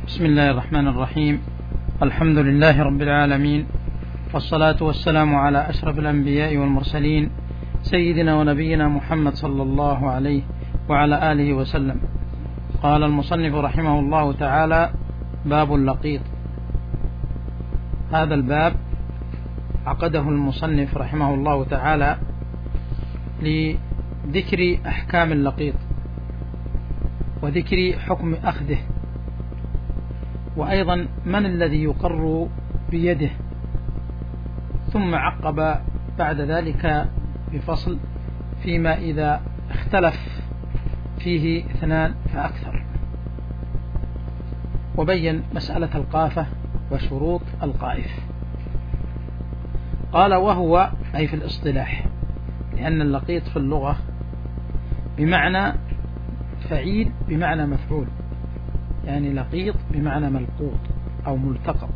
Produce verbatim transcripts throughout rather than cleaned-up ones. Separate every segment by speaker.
Speaker 1: بسم الله الرحمن الرحيم. الحمد لله رب العالمين، والصلاة والسلام على أشرف الأنبياء والمرسلين سيدنا ونبينا محمد صلى الله عليه وعلى آله وسلم. قال المصنف رحمه الله تعالى: باب اللقيط. هذا الباب عقده المصنف رحمه الله تعالى لذكر أحكام اللقيط وذكر حكم أخذه، وأيضا من الذي يقر بيده، ثم عقب بعد ذلك بفصل فيما إذا اختلف فيه اثنان فأكثر، وبين مسألة القافة وشروط القائف. قال: وهو أي في الاصطلاح، لأن اللقيط في اللغة بمعنى فعيل بمعنى مفعول، يعني لقيط بمعنى ملقوط أو ملتقط،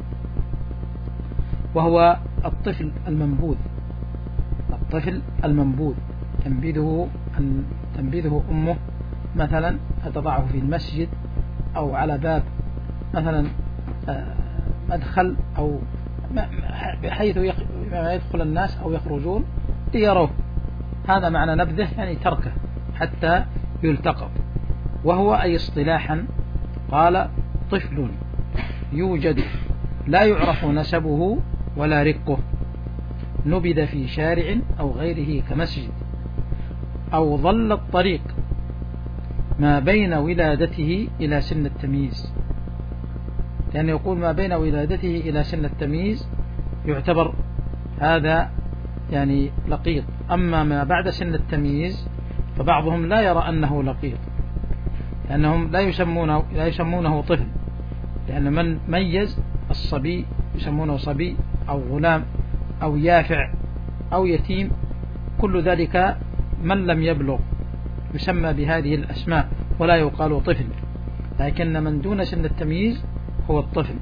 Speaker 1: وهو الطفل المنبوذ. الطفل المنبوذ تنبذه أن تنبذه أمه مثلا، فتضعه في المسجد أو على باب مثلا مدخل، أو بحيث يدخل الناس أو يخرجون ليروه. هذا معنى نبذه، يعني تركه حتى يلتقط. وهو أي اصطلاحا قال: طفل يوجد لا يعرف نسبه ولا رقه، نبذ في شارع أو غيره كمسجد، أو ظل الطريق ما بين ولادته إلى سن التمييز. لأنه يقول ما بين ولادته إلى سن التمييز يعتبر هذا يعني لقيط. أما ما بعد سن التمييز فبعضهم لا يرى أنه لقيط، لأنهم لا يسمونه لا يسمونه طفل، لأن من ميز الصبي يسمونه صبي أو غلام أو يافع أو يتيم، كل ذلك من لم يبلغ يسمى بهذه الأسماء ولا يقال طفل، لكن من دون سن التمييز هو الطفل.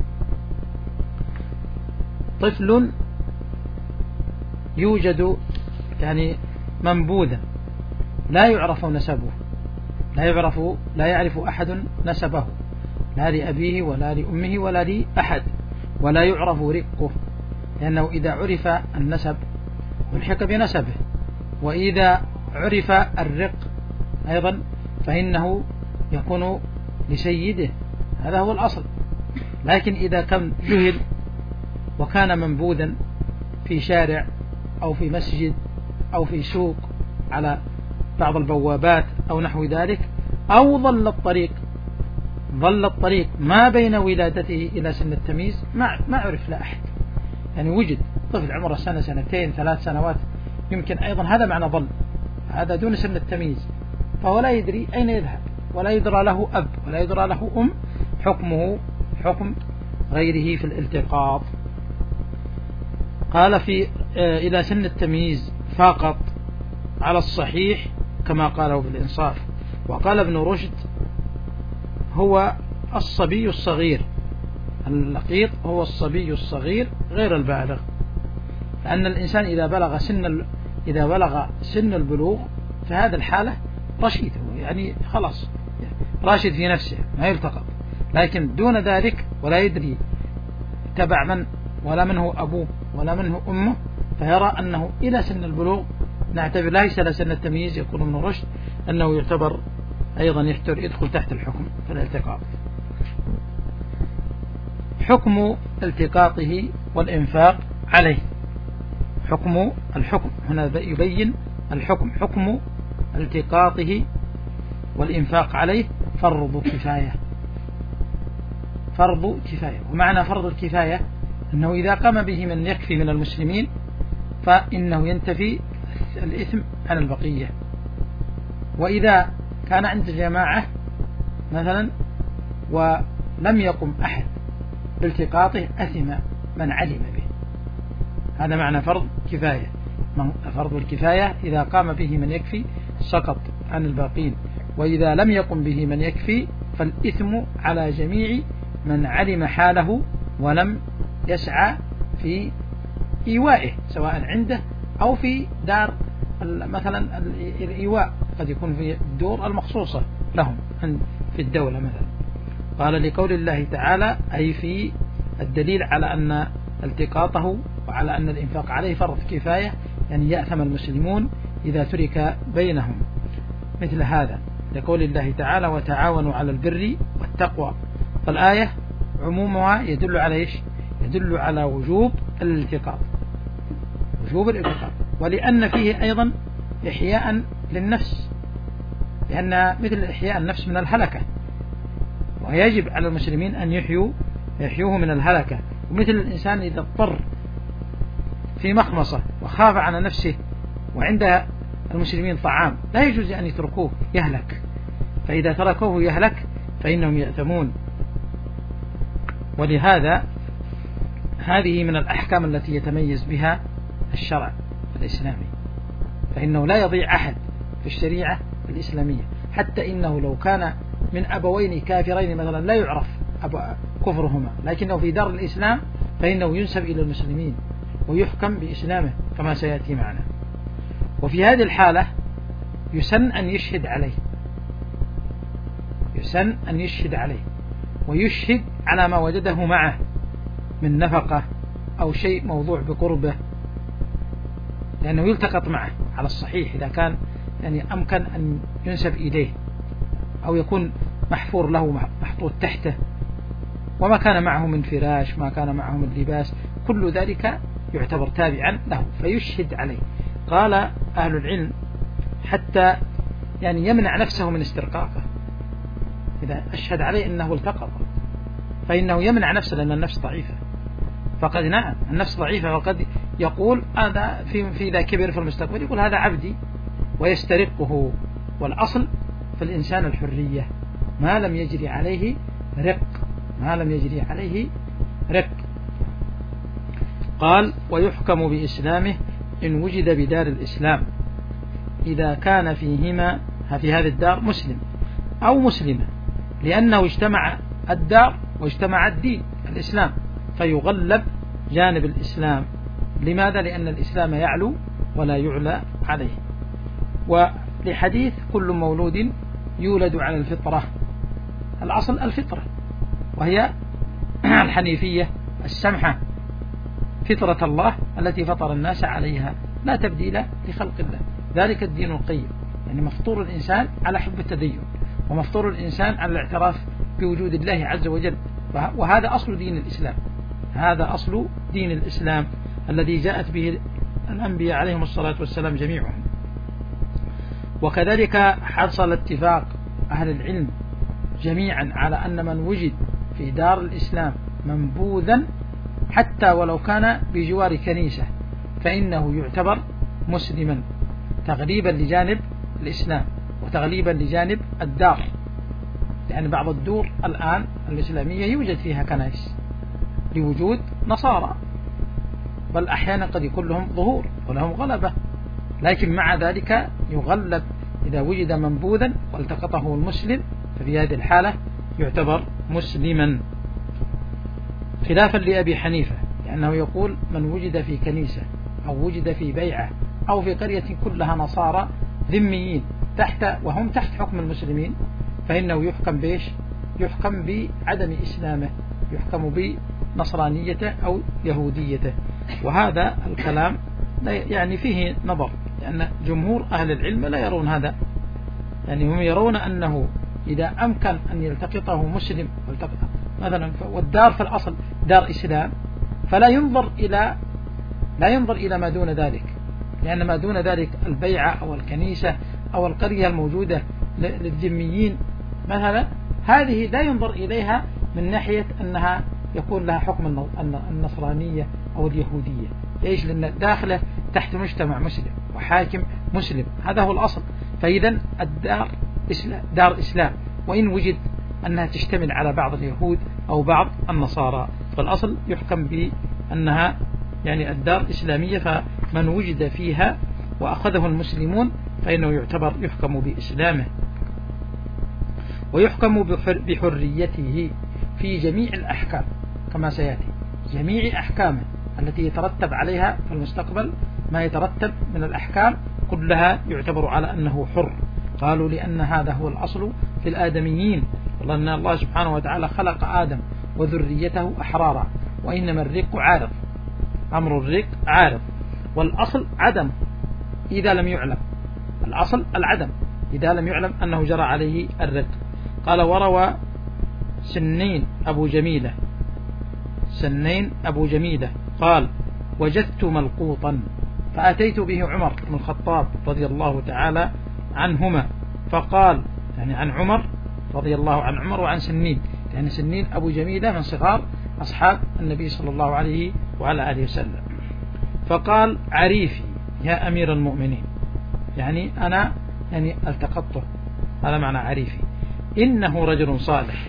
Speaker 1: طفل يوجد يعني منبوذا لا يعرف نسبه، لا يعرف لا يعرف أحد نسبه، لا لأبيه ولا لأمه ولا لأحد، ولا يعرف رقه، لأنه إذا عرف النسب الحق بنسبه، وإذا عرف الرق أيضا فإنه يكون لسيده، هذا هو الأصل. لكن إذا كان جهل وكان منبوذا في شارع أو في مسجد أو في سوق على بعض البوابات أو نحو ذلك، أو ظل الطريق ظل الطريق ما بين ولادته إلى سن التمييز، ما ما عرف لا أحد، يعني وجد طفل عمره سنة سنتين ثلاث سنوات يمكن أيضا، هذا معنى ظل، هذا دون سن التمييز، فهو لا يدري أين يذهب، ولا يدرى له أب ولا يدرى له أم، حكمه حكم غيره في الالتقاط. قال في إلى سن التمييز فقط على الصحيح كما قاله بالإنصاف. وقال ابن رشد: هو الصبي الصغير، اللقيط هو الصبي الصغير غير البالغ، لأن الإنسان إذا بلغ سن إذا بلغ سن البلوغ في هذه الحالة رشيد، يعني خلاص راشد في نفسه ما يلتقط، لكن دون ذلك ولا يدري تبع من ولا من هو أبوه ولا من هو أمه، فيرى أنه إلى سن البلوغ نعتبر ليس لسن التمييز، يقول ابن رشد أنه يعتبر أيضا يدخل تحت الحكم في الالتقاط. حكم التقاطه والإنفاق عليه. حكم الحكم هنا يبين الحكم، حكم التقاطه والإنفاق عليه فرض كفاية. فرض كفاية، ومعنى فرض الكفاية أنه إذا قام به من يكفي من المسلمين فإنه ينتفي الإثم عن البقية، وإذا كان عند جماعة مثلا ولم يقم أحد بالتقاطه أثم من علم به. هذا معنى فرض كفاية. فرض الكفاية إذا قام به من يكفي سقط عن الباقين، وإذا لم يقم به من يكفي فالإثم على جميع من علم حاله ولم يسعى في إيوائه، سواء عنده أو في دار مثلا الإيواء، قد يكون في الدور المخصوصة لهم في الدولة مثلا. قال لقول الله تعالى أي في الدليل على أن التقاطه وعلى أن الإنفاق عليه فرض كفاية، يعني يأثم المسلمون إذا ترك بينهم مثل هذا، لقول الله تعالى وتعاونوا على البر والتقوى. فالآية عمومها يدل على إيش؟ يدل على وجوب الالتقاط، وجوب الالتقاط، ولأن فيه أيضا إحياء للنفس، لأن مثل إحياء النفس من الهلكة، ويجب على المسلمين أن يحيوا يحيوه من الهلكة. ومثل الإنسان إذا اضطر في مخمصة وخاف على نفسه وعند المسلمين طعام لا يجوز أن يتركوه يهلك، فإذا تركوه يهلك فإنهم يأثمون. ولهذا هذه من الأحكام التي يتميز بها الشرع الإسلامي، فإنه لا يضيع أحد في الشريعة الإسلامية، حتى إنه لو كان من أبوين كافرين مثلا لا يعرف كفرهما، لكنه في دار الإسلام فإنه ينسب إلى المسلمين ويحكم بإسلامه كما سيأتي معنا. وفي هذه الحالة يسن أن يشهد عليه، يسن أن يشهد عليه ويشهد على ما وجده معه من نفقة أو شيء موضوع بقربه، لأنه يلتقط معه على الصحيح إذا كان يعني أمكن أن ينسب إليه، أو يكون محفور له محطوط تحته، وما كان معه من فراش، ما كان معه من لباس، كل ذلك يعتبر تابعا له فيشهد عليه. قال أهل العلم حتى يعني يمنع نفسه من استرقاقه، إذا أشهد عليه أنه التقط فإنه يمنع نفسه، لأن النفس ضعيفة، فقد نعم النفس ضعيفة، وقد يقول هذا في في ذا كبر في المستقبل يقول هذا عبدي ويسترقه. والأصل في الإنسان الحرية ما لم يجري عليه رق، ما لم يجري عليه رق. قال ويحكم بإسلامه إن وجد بدار الإسلام إذا كان فيهما في هذه الدار مسلم أو مسلمة، لأنه اجتمع الدار واجتمع الدين الإسلام، فيغلب جانب الإسلام. لماذا؟ لأن الإسلام يعلو ولا يعلى عليه. ولحديث كل مولود يولد على الفطرة، الأصل الفطرة وهي الحنيفية السمحة، فطرة الله التي فطر الناس عليها لا تبديل لخلق الله، ذلك الدين القيم. يعني مفطور الإنسان على حب التدين، ومفطور الإنسان على الاعتراف بوجود الله عز وجل، وهذا أصل دين الإسلام، هذا أصل دين الإسلام الذي جاءت به الأنبياء عليهم الصلاة والسلام جميعهم. وكذلك حصل اتفاق أهل العلم جميعا على أن من وجد في دار الإسلام منبوذا حتى ولو كان بجوار كنيسة فإنه يعتبر مسلما، تغليبا لجانب الإسلام وتغليبا لجانب الدار، لأن بعض الدور الآن الإسلامية يوجد فيها كنائس لوجود نصارى، بل أحيانا قد يكون لهم ظهور ولهم غلبة، لكن مع ذلك يغلب إذا وجد منبوذا والتقطه المسلم ففي هذه الحالة يعتبر مسلما، خلافا لأبي حنيفة، لأنه يقول من وجد في كنيسة أو وجد في بيعة أو في قرية كلها نصارى ذميين تحت وهم تحت حكم المسلمين فإنه يحكم بإيش؟ يحكم بعدم إسلامه، يحكم بنصرانيته أو يهوديته. وهذا الكلام يعني فيه نظر، لأن جمهور أهل العلم لا يرون هذا، يعني هم يرون أنه إذا أمكن أن يلتقطه مسلم مثلا، والدار في الأصل دار إسلام، فلا ينظر إلى لا ينظر إلى ما دون ذلك، لأن ما دون ذلك البيعة أو الكنيسة أو القرية الموجودة للذميين مثلا، هذه لا ينظر إليها من ناحية أنها يكون لها حكم النصرانية أو اليهودية. ليش؟ لأن داخله تحت مجتمع مسلم وحاكم مسلم، هذا هو الأصل. فإذا الدار دار إسلام، وإن وجد أنها تشتمل على بعض اليهود أو بعض النصارى، فالأصل يحكم بأنها يعني الدار إسلامية، فمن وجد فيها وأخذه المسلمون فإنه يعتبر يحكم بإسلامه. ويحكم بحريته في جميع الأحكام كما سيأتي، جميع أحكامه التي يترتب عليها في المستقبل، ما يترتب من الأحكام كلها يعتبر على أنه حر. قالوا لأن هذا هو الأصل في الآدميين، والله أن الله سبحانه وتعالى خلق آدم وذريته أحرارا، وإنما الرق عارض، أمر الرق عارض، والأصل عدم إذا لم يعلم، الأصل العدم إذا لم يعلم أنه جرى عليه الرق. قال وروى سنين أبو جميلة سنين أبو جميلة قال وجدت ملقوطا فأتيت به عمر بن الخطاب رضي الله تعالى عنهما، فقال يعني عن عمر رضي الله عن عمر وعن سنين، يعني سنين أبو جميلة من صغار أصحاب النبي صلى الله عليه وعلى آله وسلم. فقال عريفي يا أمير المؤمنين، يعني أنا يعني التقطته، هذا معنى عريفي، إنه رجل صالح،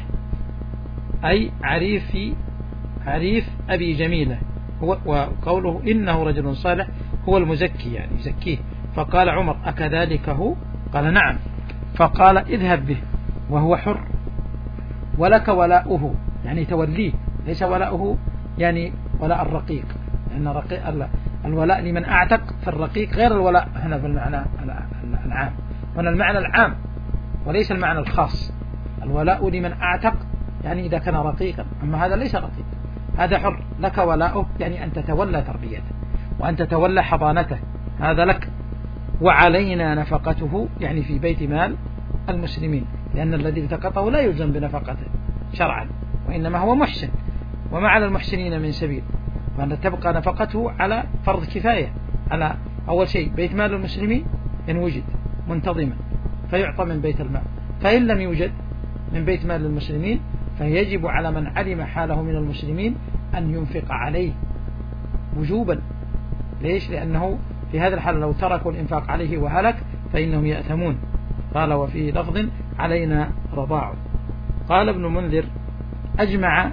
Speaker 1: أي عريفي عريف أبي جميلة هو، وقوله إنه رجل صالح هو المزكي يعني يزكيه. فقال عمر أكذلك هو؟ قال نعم. فقال اذهب به وهو حر ولك ولاؤه، يعني توليه، ليس ولاؤه يعني ولاء الرقيق، لأن الرقيق الولاء لمن أعتق في الرقيق غير الولاء هنا في المعنى العام، هنا المعنى العام وليس المعنى الخاص. الولاء لمن أعتق يعني إذا كان رقيقا، أما هذا ليس رقيق، هذا حر، لك ولاؤه يعني أن تتولى تربيته وأن تتولى حضانته، هذا لك. وعلينا نفقته يعني في بيت مال المسلمين، لأن الذي التقطه لا يلزم بنفقته شرعا، وإنما هو محسن، وما على المحسنين من سبيل، وأن تبقى نفقته على فرض كفاية، على أول شيء بيت مال المسلمين إن وجد منتظما فيعطى من بيت المال، فإن لم يوجد من بيت مال المسلمين فيجب على من علم حاله من المسلمين أن ينفق عليه وجوبا. ليش؟ لأنه في هذا الحال لو تركوا الإنفاق عليه وهلك فإنهم يأثمون. قال وفي لفظ علينا رضاعه. قال ابن منذر أجمع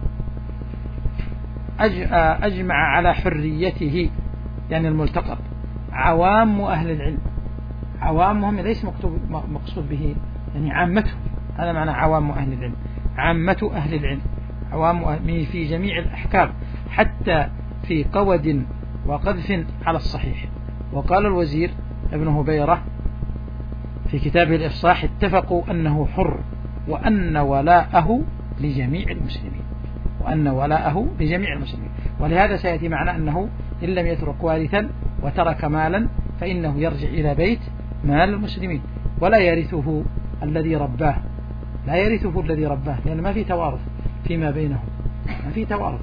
Speaker 1: أجمع على حريته يعني الملتقط عوام أهل العلم، عوامهم ليس مكتوب مقصود به يعني عامته، هذا معنى عوام أهل العلم، عامة أهل العلم، عوام أهل في جميع الأحكام حتى في قود وقذف على الصحيح. وقال الوزير ابن هبيرة في كتابه الإفصاح اتفقوا أنه حر وأن ولاءه لجميع المسلمين، وأن ولاءه لجميع المسلمين. ولهذا سيأتي معنا أنه إن لم يترك وارثا وترك مالا فإنه يرجع إلى بيت مال المسلمين، ولا يرثه الذي رباه، لا يرثه الذي رباه، لأن ما في توارث فيما بينهم، ما في توارث.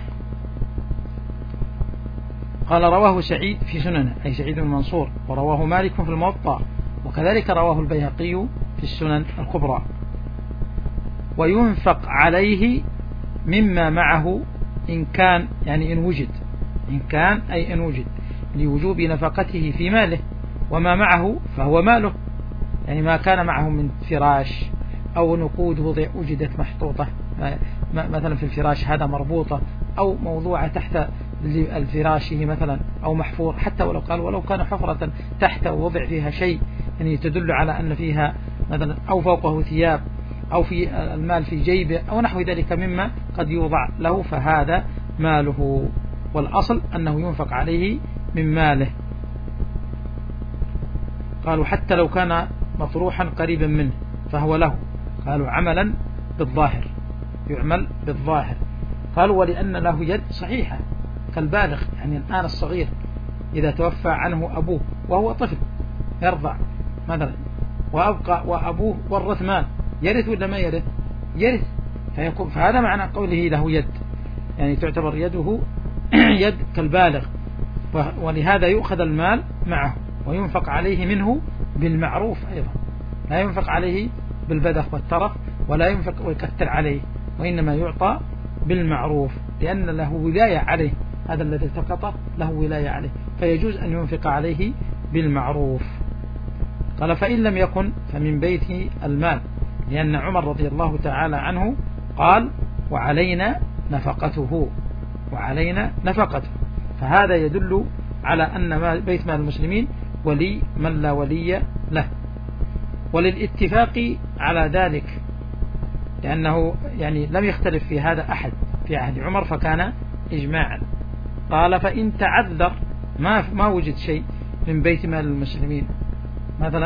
Speaker 1: قال رواه سعيد في سننه أي سعيد بن منصور، ورواه مالك في الموطأ، وكذلك رواه البيهقي في السنن الكبرى. وينفق عليه مما معه إن كان يعني إن وجد، إن كان أي إن وجد، لوجوب نفقته في ماله، وما معه فهو ماله، يعني ما كان معه من فراش أو نقود وضع وجدت محطوطة مثلا في الفراش هذا مربوطة أو موضوعة تحت الفراشه مثلا أو محفور، حتى ولو قال ولو كان حفرة تحت ووضع فيها شيء يعني تدل على أن فيها مثلا أو فوقه ثياب أو في المال في جيبه أو نحو ذلك مما قد يوضع له، فهذا ماله، والأصل أنه ينفق عليه من ماله. قالوا حتى لو كان مطروحا قريبا منه فهو له، قالوا عملا بالظاهر، يعمل بالظاهر. قالوا ولأن له يد صحيحة كالبالغ، يعني الآن الصغير إذا توفى عنه أبوه وهو طفل يرضع مثلا وأبقى وأبوه ورث مال، يرث ولا ما يرث؟ يرث، فيكون فهذا معنى قوله له يد، يعني تعتبر يده يد كالبالغ، ولهذا يؤخذ المال معه وينفق عليه منه بالمعروف أيضا، لا ينفق عليه بالبذخ والترف ولا ينفق ويكثر عليه، وإنما يعطى بالمعروف لأن له ولاية عليه، هذا الذي التقطه له ولاية عليه، فيجوز أن ينفق عليه بالمعروف. قال فإن لم يكن فمن بيت المال، لأن عمر رضي الله تعالى عنه قال وعلينا نفقته، وعلينا نفقته، فهذا يدل على أن بيت مال المسلمين ولي من لا ولي له. وللاتفاق على ذلك لأنه يعني لم يختلف في هذا أحد في عهد عمر فكان إجماعا. قال فإن تعذر ما ما وجد شيء من بيت مال المسلمين مثلا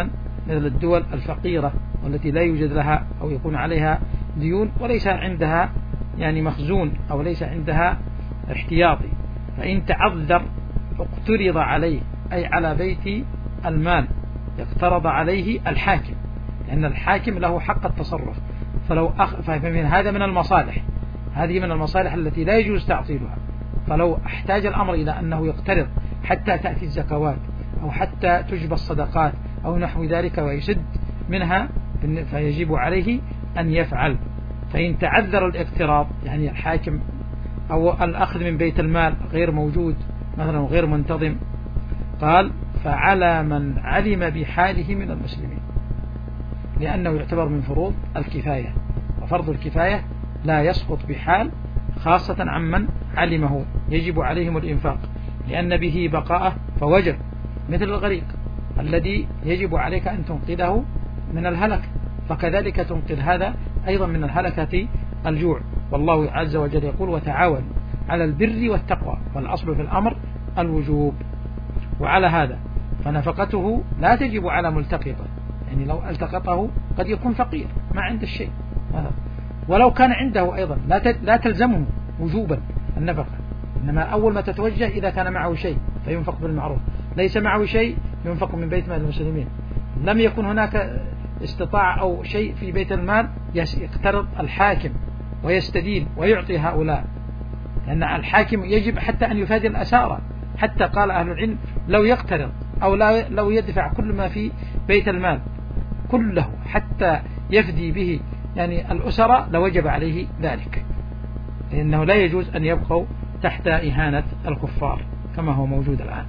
Speaker 1: مثل الدول الفقيرة والتي لا يوجد لها أو يكون عليها ديون وليس عندها يعني مخزون أو ليس عندها احتياطي، فإن تعذر اقترض عليه أي على بيت المال يقترض عليه الحاكم، لأن الحاكم له حق التصرف. فلو أخ... فمن هذا من المصالح، هذه من المصالح التي لا يجوز تعطيلها. فلو احتاج الأمر إلى أنه يقترض حتى تأتي الزكوات أو حتى تجب الصدقات أو نحو ذلك ويسد منها، فيجب عليه أن يفعل. فإن تعذر الاقتراض يعني الحاكم أو الأخذ من بيت المال غير موجود مثلا غير منتظم، قال فعلى من علم بحاله من المسلمين، لأنه يعتبر من فروض الكفاية، وفرض الكفاية لا يسقط بحال، خاصة عمن علمه يجب عليهم الإنفاق لأن به بقاءه فوجب، مثل الغريق الذي يجب عليك أن تنقذه من الهلك، فكذلك تنقذ هذا أيضا من الهلكة الجوع. والله عز وجل يقول وتعاونوا على البر والتقوى، والأصل في الأمر الوجوب. وعلى هذا فنفقته لا تجب على ملتقطه، يعني لو التقطه قد يكون فقير ما عنده الشيء، ولو كان عنده أيضا لا تلزمه وجوبا النفقة، إنما أول ما تتوجه إذا كان معه شيء فينفق بالمعروف، ليس معه شيء ينفق من بيت مال المسلمين. لم يكن هناك استطاع أو شيء في بيت المال يقترض الحاكم ويستدين ويعطي هؤلاء، لأن الحاكم يجب حتى أن يفادي الأسارة، حتى قال أهل العلم لو يقترض أو لو يدفع كل ما في بيت المال كله حتى يفدي به يعني الأسرة لوجب عليه ذلك، لأنه لا يجوز أن يبقوا تحت إهانة الكفار كما هو موجود الآن.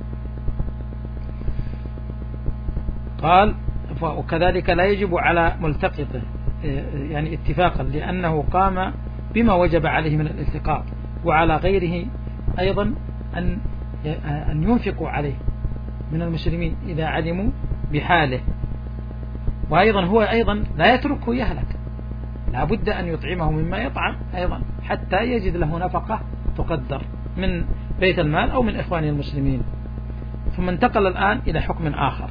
Speaker 1: قال وكذلك لا يجب على ملتقطه يعني اتفاقا، لأنه قام بما وجب عليه من الالتقاط، وعلى غيره أيضا أن أن ينفقوا عليه من المسلمين إذا علموا بحاله. وأيضا هو أيضا لا يتركه يهلك، لا بد أن يطعمه مما يطعم أيضا حتى يجد له نفقة تقدر من بيت المال أو من إخوانه المسلمين. ثم انتقل الآن إلى حكم آخر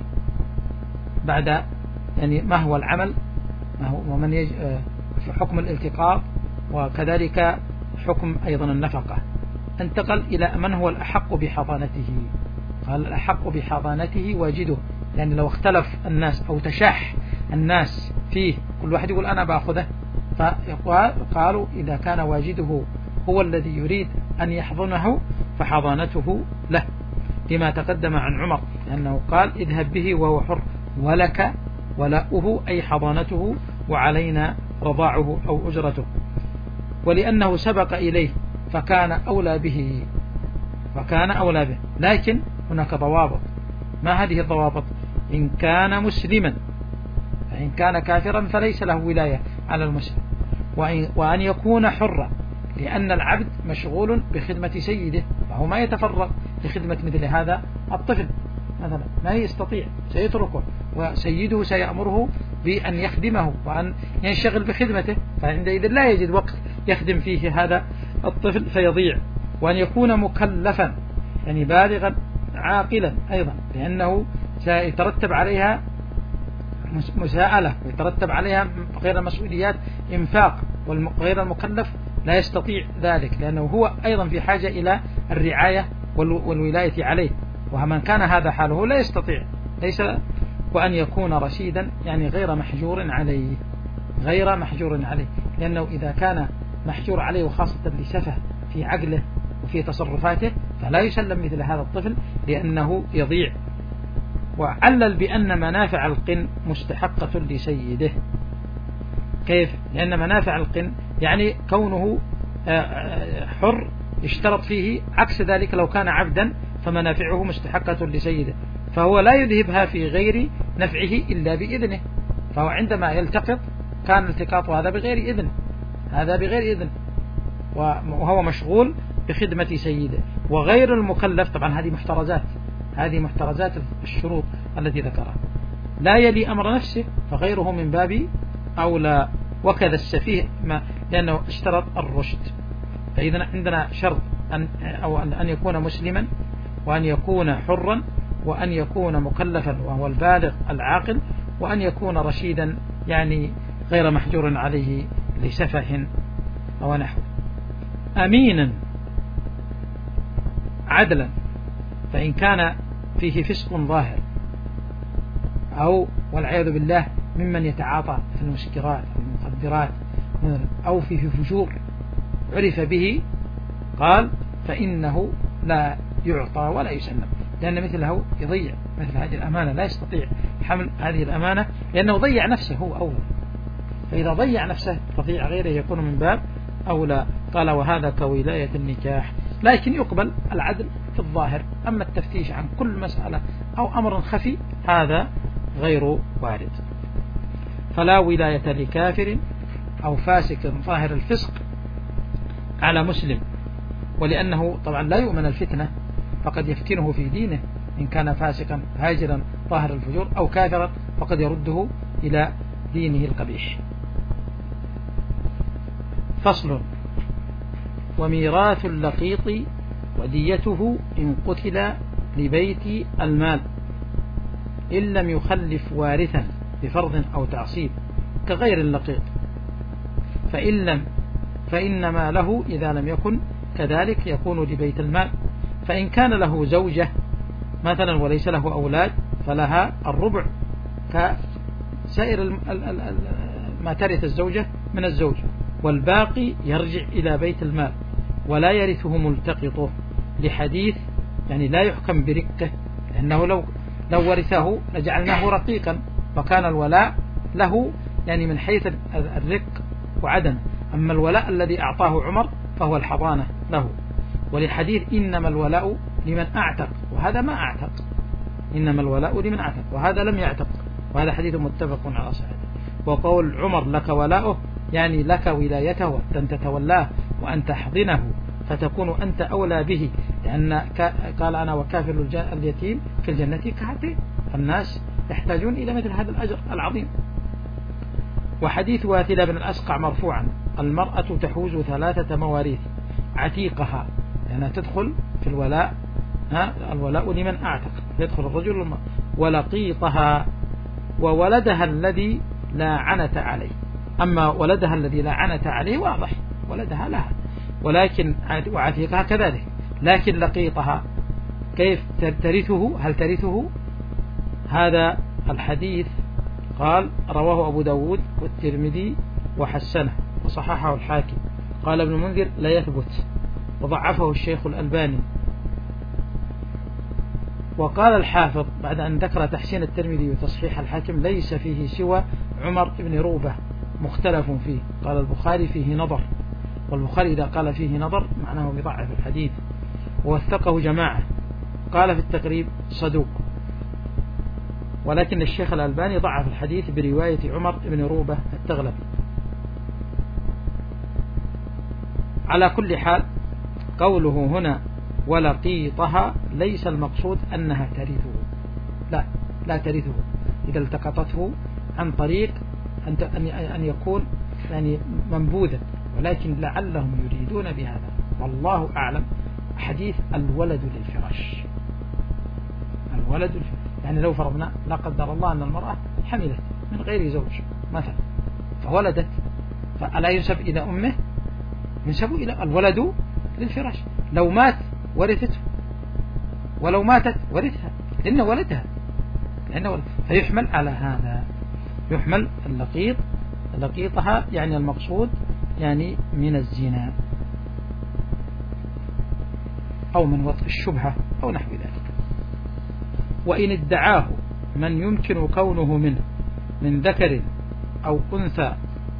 Speaker 1: بعد يعني ما هو العمل ما هو ومن يج... في حكم الالتقاط، وكذلك حكم أيضا النفقة. انتقل إلى من هو الأحق بحضانته. قال الأحق بحضانته واجده، يعني لو اختلف الناس أو تشاح الناس فيه كل واحد يقول أنا بأخذه، فقالوا إذا كان واجده هو الذي يريد أن يحضنه فحضانته له، لما تقدم عن عمر لأنه قال اذهب به وهو حر ولك ولاؤه أي حضانته وعلينا رضاعه أو أجرته، ولأنه سبق إليه فكان أولى به فكان أولى به. لكن هناك ضوابط. ما هذه الضوابط؟ إن كان مسلما، فإن كان كافرا فليس له ولاية على المسلم، وأن يكون حرا، لأن العبد مشغول بخدمة سيده فهو ما يتفرغ لخدمة مثل هذا الطفل مثلا، ما يستطيع سيتركه وسيده سيأمره بأن يخدمه وأن ينشغل بخدمته، فعندئذ لا يجد وقت يخدم فيه هذا الطفل فيضيع. وأن يكون مكلفا يعني بالغا عاقلا أيضا، لأنه سيترتب عليها مساءلة ويترتب عليها غير المسؤوليات إنفاق، وغير المكلف لا يستطيع ذلك لأنه هو أيضا في حاجة إلى الرعاية والولاية عليه، ومن كان هذا حاله لا يستطيع ليس. وأن يكون رشيدا يعني غير محجور عليه غير محجور عليه لأنه إذا كان محجور عليه وخاصة لسفه في عقله وفي تصرفاته فلا يسلم مثل هذا الطفل لأنه يضيع. وعلل بأن منافع القن مستحقة لسيده. كيف؟ لأن منافع القن يعني كونه حر اشترط فيه، عكس ذلك لو كان عبدا فمنافعه مستحقة لسيده، فهو لا يذهبها في غير نفعه إلا بإذنه، فهو عندما يلتقط كان التقاط هذا بغير إذن هذا بغير إذن وهو مشغول بخدمة سيده. وغير المكلف طبعا هذه محترزات هذه محترزات الشروط التي ذكرها، لا يلي أمر نفسه فغيره من باب أولى. وكذا السفيه ما لأنه اشترط الرشد، فإذا عندنا شرط أن أو أن يكون مسلما وأن يكون حرا وأن يكون مكلفا وهو البالغ العاقل وأن يكون رشيدا يعني غير محجور عليه لسفه أو نحو. أمينا عدلا، فإن كان فيه فسق ظاهر أو والعياذ بالله ممن يتعاطى في المسكرات أو المخدرات أو فيه فجور عرف به، قال فإنه لا يعطى ولا يسلم، لأن مثله يضيع مثل هذه الأمانة، لا يستطيع حمل هذه الأمانة لأنه ضيع نفسه هو أول، فإذا ضيع نفسه تضيع غيره يكون من باب أولى. قال وهذا كولاية النكاح، لكن يقبل العدل في الظاهر، أما التفتيش عن كل مسألة أو أمر خفي هذا غير وارد. فلا ولاية لكافر أو فاسق ظاهر الفسق على مسلم، ولأنه طبعا لا يؤمن الفتنة، فقد يفتنه في دينه إن كان فاسقا هاجرا ظاهر الفجور، أو كافرا فقد يرده إلى دينه القبيح. فصل. وميراث اللقيط وديته إن قتل لبيت المال إن لم يخلف وارثا بفرض أو تعصيب كغير اللقيط، فإن لم فإن ماله إذا لم يكن كذلك يكون لبيت المال. فإن كان له زوجة مثلا وليس له أولاد فلها الربع كسائر ما ترث الزوجة من الزوج، والباقي يرجع إلى بيت المال ولا يرثه ملتقطه، لحديث يعني لا يحكم برقه، لأنه لو لو ورثه لجعلناه رقيقا وكان الولاء له يعني من حيث الرق وعدم، أما الولاء الذي أعطاه عمر فهو الحضانة له، ولحديث إنما الولاء لمن أعتق، وهذا ما أعتق، إنما الولاء لمن أعتق وهذا لم يعتق، وهذا حديث متفق على صحته. وقول عمر لك ولاؤه يعني لك ولايته أن تتولاه وأن تحضنه فتكون أنت أولى به، لأن قال أنا وكافل اليتيم في الجنة كهاتين، فالناس يحتاجون إلى مثل هذا الأجر العظيم. وحديث واثلة بن الأسقع مرفوعا المرأة تحوز ثلاثة مواريث عتيقها، لأنها تدخل في الولاء، الولاء لمن أعتق يدخل الرجل المرأة، ولقيطها وولدها الذي لا عنت عليه. أما ولدها الذي لا عنت عليه واضح ولدها لها، ولكن وعتيقها كذلك، لكن لقيطها كيف ترثه؟ هل ترثه؟ هذا الحديث قال رواه أبو داود والترمذي وحسنه وصححه الحاكم. قال ابن المنذر لا يثبت وضعفه الشيخ الألباني. وقال الحافظ بعد أن ذكر تحسين الترمذي وتصحيح الحاكم ليس فيه سوى عمر بن روبة مختلف فيه. قال البخاري فيه نظر، والبخاري إذا قال فيه نظر معناه يضعف الحديث، ووثقه جماعة. قال في التقريب صدوق، ولكن الشيخ الألباني ضعف الحديث برواية عمر بن روبة التغلبي. على كل حال قوله هنا ولقيطها ليس المقصود أنها ترثه، لا لا ترثه إذا التقطته عن طريق أن يكون يعني منبوذا، ولكن لعلهم يريدون بهذا والله أعلم حديث الولد للفراش. الولد للفراش يعني لو فرضنا لا قدر الله أن المرأة حملت من غير زوج مثلا فولدت، فألا ينسب إلى أمه؟ ينسب إلى الولد للفراش. لو مات ورثته، ولو ماتت ورثها لأن ولدها، لأن ولد. فيحمل على هذا، يحمل اللقيط لقيطها يعني المقصود يعني من الزنا أو من وطء الشبهة أو نحو ذلك. وإن ادعاه من يمكن كونه منه من ذكر أو أنثى،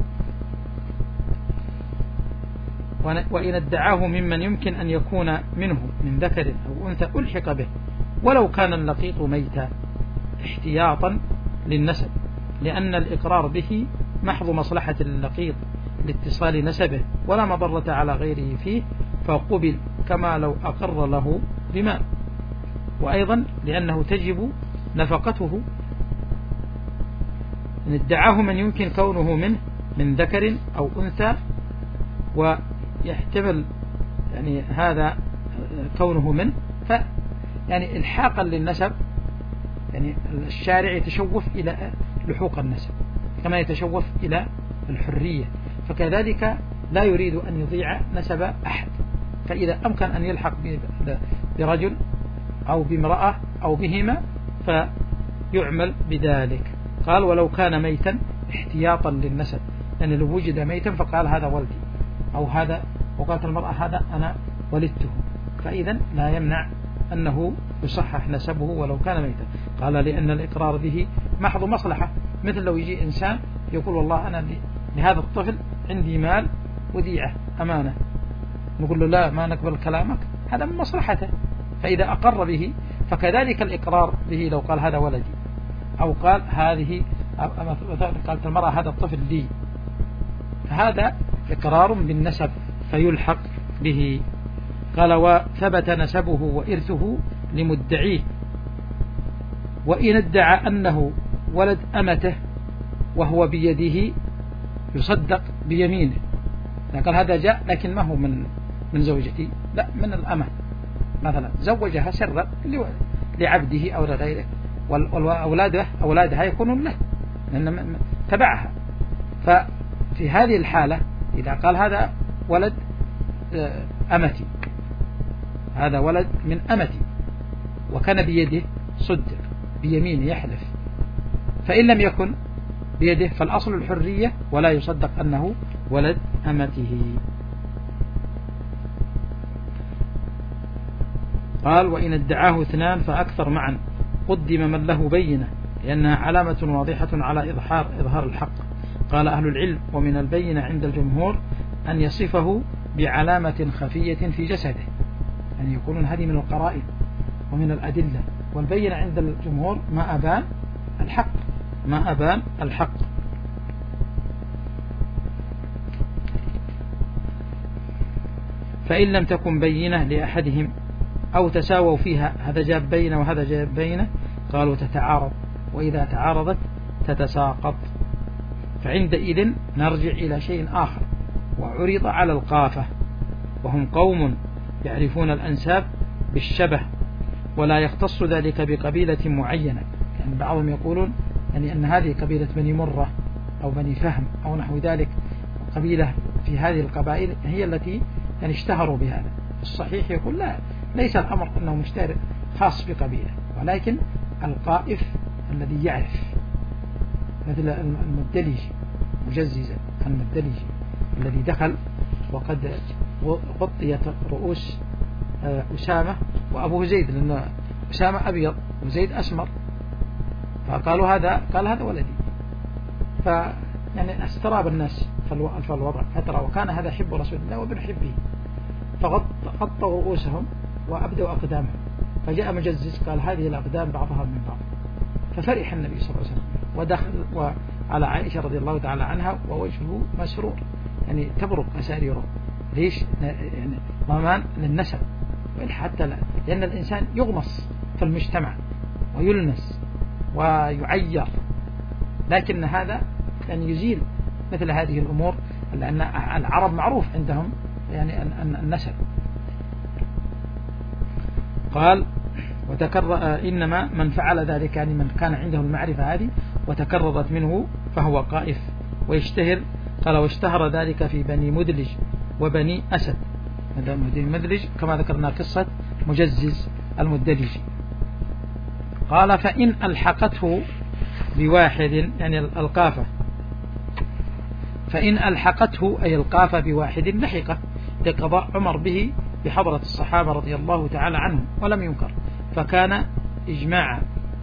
Speaker 1: وإن ادعاه ممن يمكن أن يكون منه من ذكر أو أنثى ألحق به ولو كان اللقيط ميتا احتياطا للنسب، لأن الإقرار به محض مصلحة اللقيط لاتصال نسبه ولا مضرة على غيره فيه، فقبل كما لو أقر له بمال، وأيضا لأنه تجب نفقته. إن ادعاه من يمكن كونه منه من ذكر أو أنثى، ويحتمل يعني هذا كونه منه، ف يعني الحاقا للنسب، يعني الشارع يتشوف إلى لحوق النسب، كما يتشوف إلى الحرية، فكذلك لا يريد أن يضيع نسب أحد، فإذا أمكن أن يلحق برجل أو بامرأة أو بهما فيعمل بذلك. قال ولو كان ميتا احتياطا للنسب، لأن يعني لو وجد ميتا فقال هذا ولدي، أو هذا وقالت المرأة هذا أنا ولدته، فإذا لا يمنع أنه يصحح نسبه ولو كان ميتا. قال لأن الإقرار به محض مصلحة، مثل لو يجي إنسان يقول والله أنا لهذا الطفل عندي مال وديعة أمانة، نقول له لا ما نقبل كلامك، هذا من مصلحته، فإذا أقر به فكذلك الإقرار به لو قال هذا ولدي، أو قال هذه قالت المرأة هذا الطفل لي، فهذا إقرار بالنسب فيلحق به. قال وثبت نسبه وإرثه لمدعيه، وإن ادعى أنه ولد أمته وهو بيده يصدق بيمينه، قال هذا جاء لكن ما هو من من زوجتي، لا من الأمة مثلا زوجها سرا لعبده أو لغيره، والأولاده أولادها يكونون له لأن تبعها، ففي هذه الحالة إذا قال هذا ولد أمتي، هذا ولد من أمتي وكان بيده صدق بيمينه يحلف، فإن لم يكن بيده فالأصل الحرية ولا يصدق أنه ولد أمته. قال وإن ادعاه اثنان فأكثر معا قدم من له بينة، لأنها علامة واضحة على إظهار إظهار الحق. قال أهل العلم ومن البينة عند الجمهور أن يصفه بعلامة خفية في جسده، يعني يقولون هذه من القرائن ومن الأدلة، والبينة عند الجمهور ما أبان الحق، ما أبان الحق. فإن لم تكن بينة لأحدهم أو تساووا فيها، هذا جاب بينة وهذا جاب بينة، قالوا تتعارض، وإذا تعارضت تتساقط، فعندئذ نرجع إلى شيء آخر، وعرض على القافة، وهم قوم يعرفون الأنساب بالشبه ولا يختص ذلك بقبيلة معينة، يعني بعضهم يقولون يعني أن هذه قبيلة بني مرة أو بني فهم أو نحو ذلك، قبيلة في هذه القبائل هي التي يعني اشتهروا بهذا. الصحيح يقول لا، ليس الأمر أنه مشتهر خاص بقبيلة، ولكن القائف الذي يعرف، مثل المدلجي مجززا، المدلجي الذي دخل وقد غطيت رؤوس أسامة وأبوه زيد، لأن أسامة أبيض وزيد أسمر، فقالوا هذا، قال هذا ولدي، فيعني استراب الناس في الوضع فترى، وكان هذا حب رسول الله وابن حبه، فغطوا رؤوسهم وأبدوا أقدامهم، فجاء مجزز قال هذه الأقدام بعضها من بعض، ففرح النبي صلى الله عليه وسلم ودخل وعلى عائشة رضي الله تعالى عنها ووجهه مسرور، يعني تبرق أساريره. ليش؟ يعني ضمان للنسب، حتى لا، لأن الإنسان يغمص في المجتمع ويلمس ويعير، لكن هذا يعني يزيل مثل هذه الأمور، لأن العرب معروف عندهم يعني النسب. قال وتكرر، إنما من فعل ذلك يعني من كان عنده المعرفة هذه وتكررت منه فهو قائف ويشتهر. قال واشتهر ذلك في بني مدلج وبني أسد، بني مدلج كما ذكرنا قصة مجزز المدلجي. قال فإن ألحقته بواحد، يعني القافة، فإن ألحقته أي القافة بواحد لحقه، لقضاء عمر به بحضرة الصحابة رضي الله تعالى عنهم ولم ينكر، فكان إجماعا.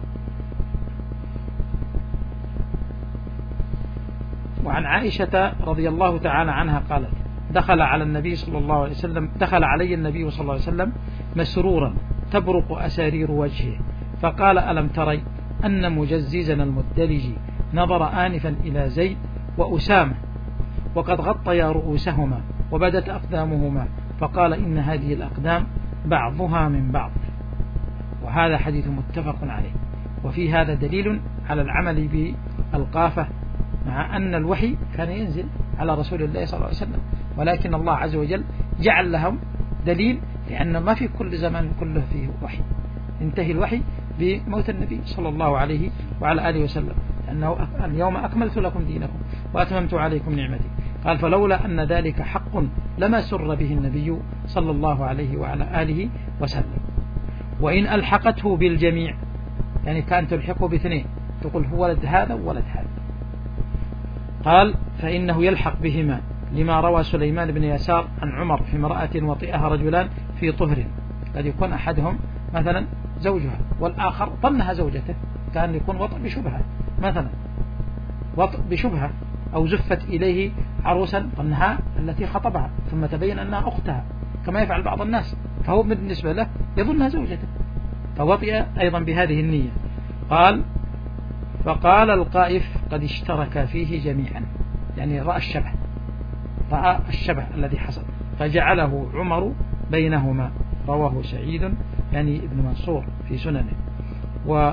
Speaker 1: وعن عائشة رضي الله تعالى عنها قالت دخل على النبي صلى الله عليه وسلم دخل علي النبي صلى الله عليه وسلم مسرورا تبرق أسارير وجهه، فقال ألم تري أن مجززنا المدلجي نظر آنفا إلى زيد وأسامة وقد غطيا رؤوسهما وبدت أقدامهما، فقال إن هذه الأقدام بعضها من بعض. وهذا حديث متفق عليه، وفي هذا دليل على العمل بالقافة، مع أن الوحي كان ينزل على رسول الله صلى الله عليه وسلم، ولكن الله عز وجل جعل لهم دليل، لأن ما في كل زمان كله فيه وحي، انتهي الوحي بموت النبي صلى الله عليه وعلى آله وسلم، أنه اليوم أكملت لكم دينكم وأتممت عليكم نعمتي. قال فلولا أن ذلك حق لما سر به النبي صلى الله عليه وعلى آله وسلم. وإن ألحقته بالجميع يعني كان تلحقه باثنين، تقول هو ولد هذا وولد هذا، قال فإنه يلحق بهما لما روى سليمان بن يسار عن عمر في امرأة وطئها رجلان في طهر، قد يكون أحدهم مثلا زوجها والآخر ظنها زوجته، كان يكون وطئ بشبهة مثلا، وطئ بشبهة، أو زفت إليه عروسا ظنها التي خطبها ثم تبين أنها أختها كما يفعل بعض الناس، فهو بالنسبة له يظنها زوجته فوطئ أيضا بهذه النية. قال فقال القائف قد اشترك فيه جميعا، يعني رأى الشبه، رأى الشبه الذي حصل فجعله عمر بينهما. رواه سعيد يعني ابن منصور في سننه. و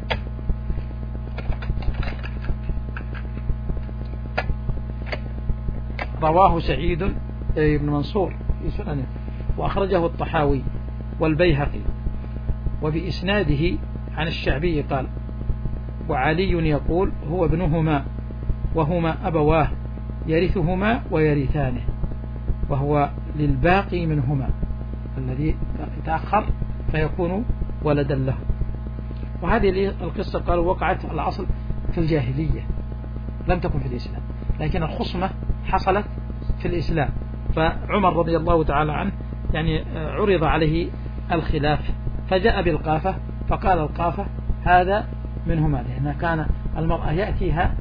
Speaker 1: رواه سعيد ابن منصور في سننه وأخرجه الطحاوي والبيهقي وبإسناده عن الشعبي قال وعلي يقول هو ابنهما وهما أبواه يرثهما ويرثانه، وهو للباقي منهما الذي تأخر فيكون ولدا له. وهذه القصة قالوا وقعت الأصل في الجاهلية لم تكن في الإسلام، لكن الخصمة حصلت في الإسلام، فعمر رضي الله تعالى عنه يعني عرض عليه الخلاف فجاء بالقافة فقال القافة هذا منهما، لأن كان المرأة يأتيها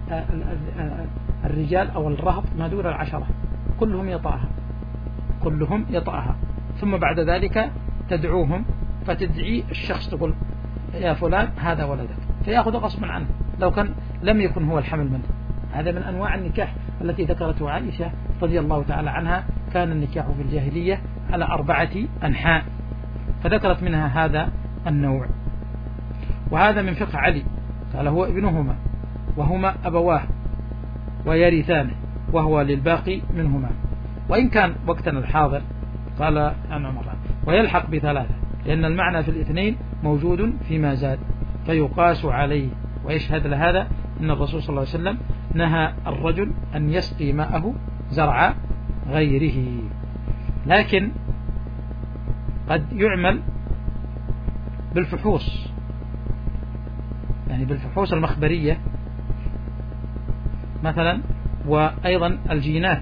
Speaker 1: الرجال أو الرهط ما دون العشرة كلهم يطأها كلهم يطأها ثم بعد ذلك تدعوهم فتدعي الشخص تقول يا فلان هذا ولدك فيأخذ غصبا عنه لو كان لم يكن هو الحمل منه. هذا من أنواع النكاح التي ذكرته عائشة رضي الله تعالى عنها، كان النكاح في الجاهلية على أربعة أنحاء، فذكرت منها هذا النوع. وهذا من فقه علي، قال هو ابنهما وهما أبواه ويرثانه وهو للباقي منهما. وإن كان وقتنا الحاضر قال عن عمر ويلحق بثلاثة، لأن المعنى في الاثنين موجود فيما زاد فيقاس عليه. ويشهد لهذا أن الرسول صلى الله عليه وسلم نهى الرجل أن يسقي ماءه زرع غيره، لكن قد يعمل بالفحوص، يعني بالفحوص المخبرية مثلا، وأيضا الجينات.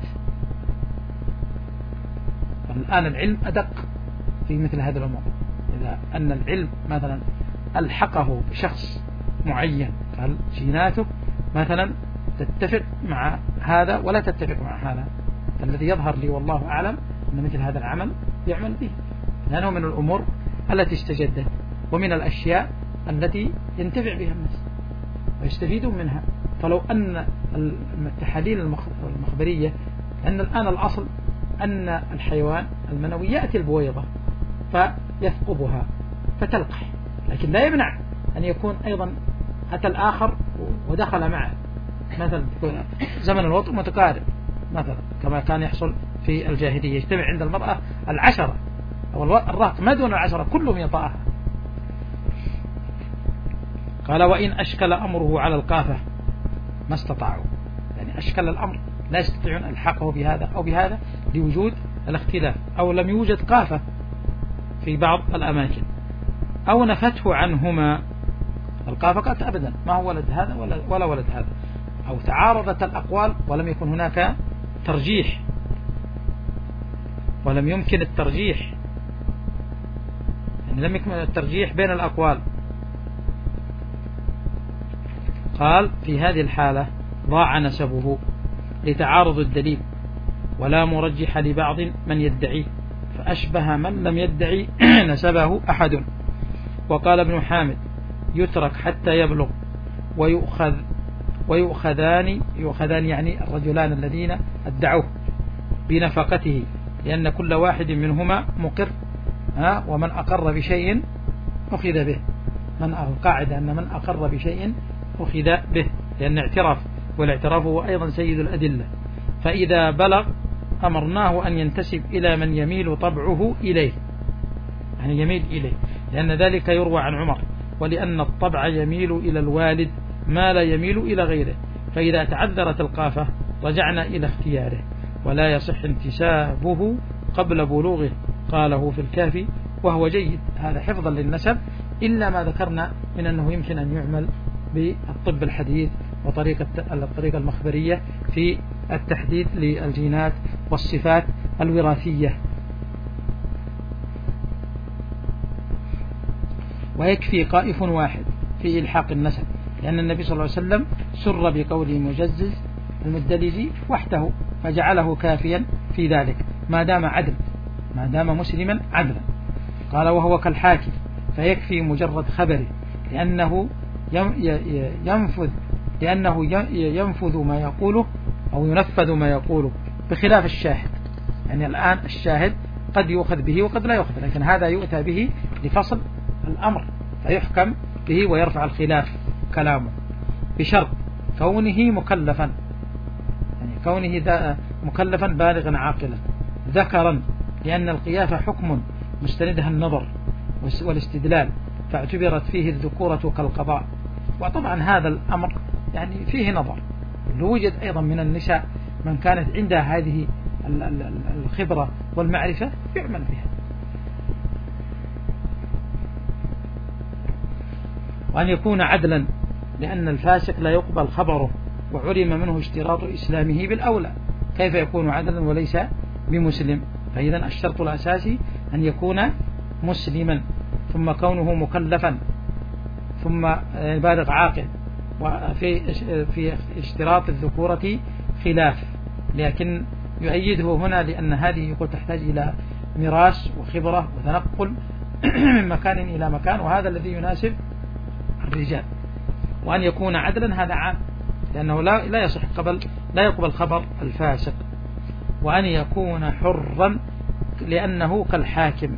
Speaker 1: الآن العلم أدق في مثل هذه الأمور، إذا أن العلم مثلا ألحقه بشخص معين قال جيناته مثلا تتفق مع هذا ولا تتفق مع هذا، الذي يظهر لي والله أعلم أن مثل هذا العمل يعمل به، لأنه من الأمور التي استجدت ومن الأشياء التي ينتفع بها الناس ويستفيدون منها. فلو أن التحاليل المخبرية، أن الآن الأصل أن الحيوان المنوي يأتي البويضة فيثقبها فتلقح، لكن لا يمنع أن يكون أيضا أتى الآخر ودخل معه، مثلا زمن الوطء متقارب مثلا كما كان يحصل في الجاهلية، يجتمع عند المرأة العشرة أو الرهط ما دون العشرة كلهم يطأها. قال وإن أشكل أمره على القافة ما استطاعوا، يعني أشكل الأمر لا يستطيعون الحقه بهذا أو بهذا لوجود الاختلاف، أو لم يوجد قافة في بعض الأماكن، أو نفته عنهما القافة قالت أبدا ما هو ولد هذا ولا, ولا ولد هذا، أو تعارضت الأقوال ولم يكن هناك ترجيح ولم يمكن الترجيح، يعني لم يكن الترجيح بين الأقوال. قال في هذه الحالة ضاع نسبه لتعارض الدليل ولا مرجح لبعض من يدعيه، فأشبه من لم يدعي نسبه أحد. وقال ابن حامد يترك حتى يبلغ ويؤخذ ويؤخذان يؤخذان يعني الرجلان الذين ادعوه بنفقته، لأن كل واحد منهما مقر، ها ومن أقر بشيء أخذ به، من القاعدة أن من أقر بشيء أخذ به، لأن اعتراف والاعتراف هو أيضا سيد الأدلة. فإذا بلغ أمرناه أن ينتسب إلى من يميل طبعه إليه، يعني يميل إليه، لأن ذلك يروى عن عمر، ولأن الطبع يميل إلى الوالد ما لا يميل إلى غيره، فإذا تعذرت القافة رجعنا إلى اختياره، ولا يصح انتسابه قبل بلوغه، قاله في الكافي، وهو جيد هذا حفظا للنسب، إلا ما ذكرنا من أنه يمكن أن يعمل بالطب الحديث وطريقة الطريقة المخبرية في التحديد للجينات والصفات الوراثية. ويكفي قائف واحد في إلحاق النسب، لأن النبي صلى الله عليه وسلم سر بقول مجزز المدلج وحده، فجعله كافيا في ذلك ما دام عدل، ما دام مسلما عدلا. قال وهو كالحاكم، فيكفي مجرد خبره، لأنه ينفذ لأنه ينفذ ما يقوله أو ينفذ ما يقوله، بخلاف الشاهد. يعني الآن الشاهد قد يؤخذ به وقد لا يؤخذ، لكن هذا يؤتى به لفصل الأمر فيحكم به ويرفع الخلاف كلامه، بشرط كونه مكلفا، يعني كونه مكلفا بالغا عاقلا ذكرا، لأن القيافة حكم مستندها النظر والاستدلال، فاعتبرت فيه الذكورة كالقضاء. وطبعا هذا الأمر يعني فيه نظر، لوجد أيضا من النساء من كانت عندها هذه الخبرة والمعرفة يعمل بها. وأن يكون عدلا، لأن الفاسق لا يقبل خبره، وعلم منه اشتراط إسلامه بالأولى، كيف يكون عدلا وليس بمسلم؟ فإذا الشرط الأساسي أن يكون مسلما، ثم كونه مكلفا، ثم بالغ عاقل. وفي في اشتراط الذكورة خلاف، لكن يؤيده هنا لأن هذه يقول تحتاج إلى ميراث وخبرة وتنقل من مكان إلى مكان، وهذا الذي يناسب الرجال. وأن يكون عدلا هذا عام، لأنه لا لا يصح قبل لا يقبل خبر الفاسق. وأن يكون حرا، لأنه كالحاكم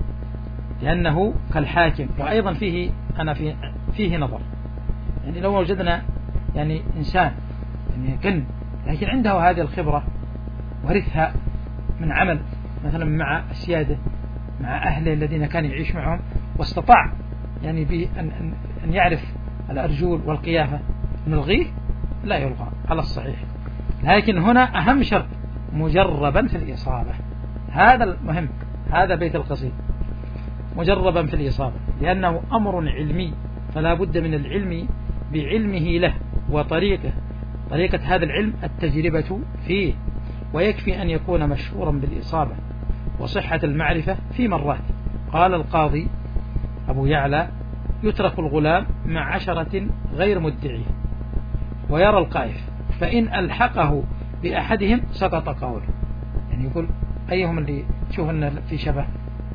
Speaker 1: لأنه كالحاكم وأيضا فيه أنا في فيه نظر. يعني لو وجدنا يعني إنسان يعني كن لكن عنده هذه الخبرة ورثها من عمل مثلا مع السيادة مع أهله الذين كان يعيش معهم، واستطاع يعني بأن أن يعرف الأرجول والقيافة، نلغيه؟ لا يلغى على الصحيح. لكن هنا أهم شرط مجربا في الإصابة، هذا المهم، هذا بيت القصيد، مجربا في الإصابة، لأنه أمر علمي، فلا بد من العلم بعلمه له وطريقه طريقة هذا العلم التجربة فيه. ويكفي أن يكون مشهورا بالإصابة وصحة المعرفة في مرات. قال القاضي أبو يعلى يترك الغلام مع عشرة غير مدعيه، ويرى القائف فإن ألحقه بأحدهم سقط قوله. يعني يقول أيهم اللي تشوف أن في شبه،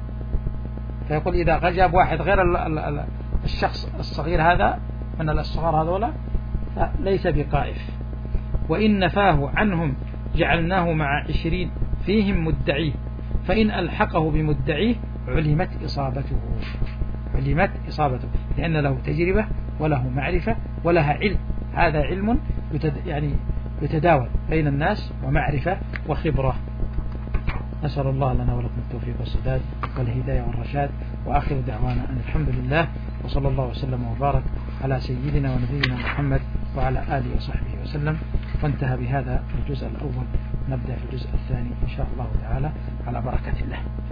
Speaker 1: فيقول إذا جاب واحد غير الشخص الصغير هذا من الصغار هذولا فليس بقائف. وإن نفاه عنهم جعلناه مع عشرين فيهم مدعيه، فإن ألحقه بمدعيه علمت إصابته علمت إصابته لأن له تجربة وله معرفة ولها علم. هذا علم يتد يعني يتداول بين الناس ومعرفة وخبرة. نسأل الله لنا ولكم التوفيق والسداد والهداية والرشاد، وآخر دعوانا أن الحمد لله، وصلى الله وسلم وبارك على سيدنا ونبينا محمد وعلى آله وصحبه وسلم. وانتهى بهذا الجزء الأول، نبدأ في الجزء الثاني إن شاء الله تعالى على بركة الله.